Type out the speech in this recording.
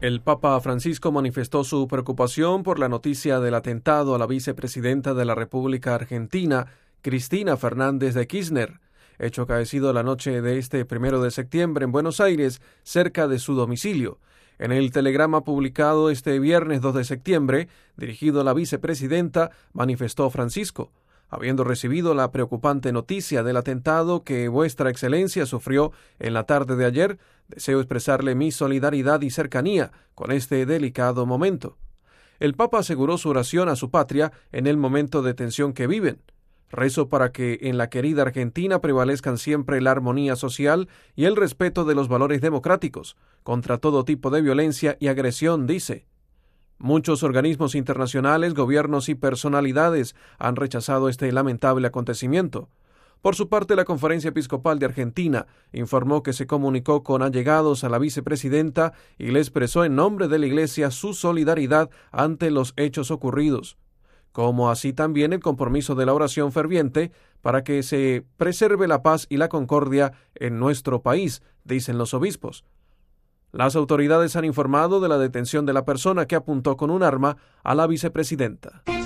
El Papa Francisco manifestó su preocupación por la noticia del atentado a la vicepresidenta de la República Argentina, Cristina Fernández de Kirchner, hecho acaecido la noche de este 1 de septiembre en Buenos Aires, cerca de su domicilio. En el telegrama publicado este viernes 2 de septiembre, dirigido a la vicepresidenta, manifestó Francisco: habiendo recibido la preocupante noticia del atentado que Vuestra Excelencia sufrió en la tarde de ayer, deseo expresarle mi solidaridad y cercanía con este delicado momento. El Papa aseguró su oración a su patria en el momento de tensión que viven. Rezo para que en la querida Argentina prevalezcan siempre la armonía social y el respeto de los valores democráticos, contra todo tipo de violencia y agresión, dice. Muchos organismos internacionales, gobiernos y personalidades han rechazado este lamentable acontecimiento. Por su parte, la Conferencia Episcopal de Argentina informó que se comunicó con allegados a la vicepresidenta y le expresó en nombre de la Iglesia su solidaridad ante los hechos ocurridos, como así también el compromiso de la oración ferviente para que se preserve la paz y la concordia en nuestro país, dicen los obispos. Las autoridades han informado de la detención de la persona que apuntó con un arma a la vicepresidenta.